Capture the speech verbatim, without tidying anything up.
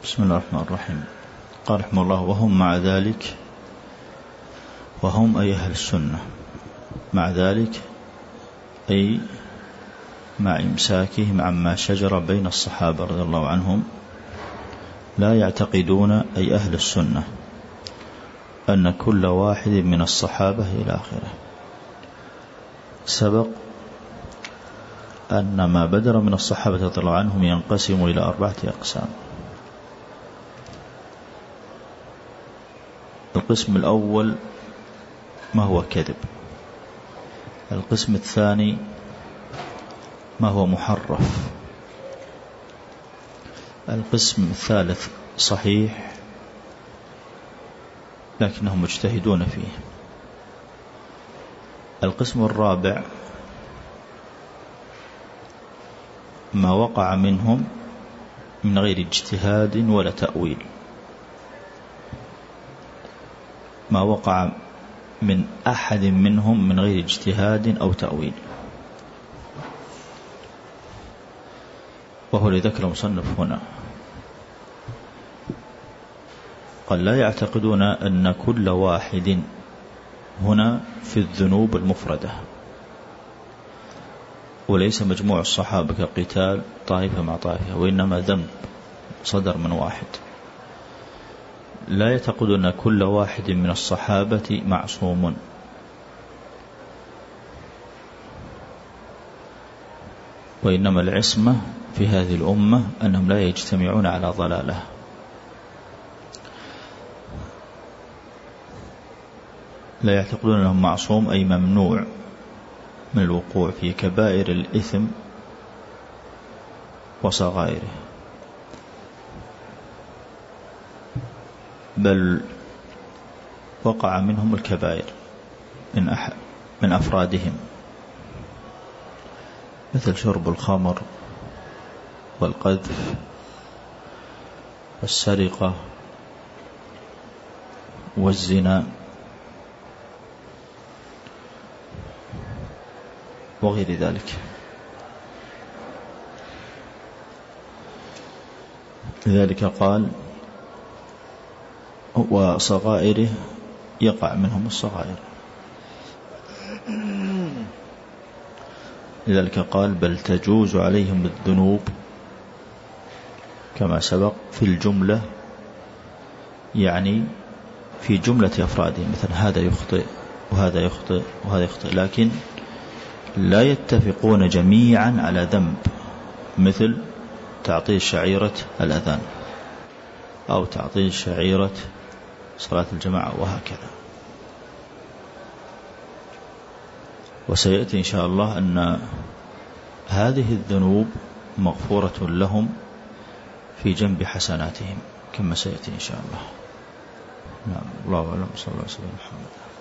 بسم الله الرحمن الرحيم. قال رحمه الله: وهم مع ذلك، وهم أي أهل السنة، مع ذلك أي مع إمساكهم عما شجر بين الصحابة رضي الله عنهم، لا يعتقدون أي أهل السنة أن كل واحد من الصحابة إلى آخره. سبق أن ما بدر من الصحابة رضي الله عنهم ينقسم إلى أربعة أقسام. القسم الأول ما هو كذب، القسم الثاني ما هو محرف، القسم الثالث صحيح لكنهم مجتهدون فيه، القسم الرابع ما وقع منهم من غير اجتهاد ولا تأويل، ما وقع من أحد منهم من غير اجتهاد أو تأويل، وهو لذكر المصنف هنا. قال: لا يعتقدون أن كل واحد هنا في الذنوب المفردة، وليس مجموع الصحابة كقتال طائفة مع طائفة، وإنما ذنب صدر من واحد. لا يعتقدون أن كل واحد من الصحابة معصوم، وإنما العصمة في هذه الأمة أنهم لا يجتمعون على ضلالة. لا يعتقدون أنهم معصوم أي ممنوع من الوقوع في كبائر الإثم وصغائره، بل وقع منهم الكبائر من أحد من أفرادهم، مثل شرب الخمر والقذف والسرقة والزنا وغير ذلك. لذلك قال: وصغائره يقع منهم الصغائر. لذلك قال: بل تجوز عليهم الذنوب كما سبق في الجملة، يعني في جملة أفرادهم، مثل هذا يخطئ وهذا يخطئ وهذا يخطئ، لكن لا يتفقون جميعا على ذنب، مثل تعطيل شعيرة الأذان أو تعطيل شعيرة صلاة الجماعة وهكذا. وسيأتي إن شاء الله أن هذه الذنوب مغفورة لهم في جنب حسناتهم كما سيأتي إن شاء الله. نعم، الله أعلم. صلى الله عليه وسلم.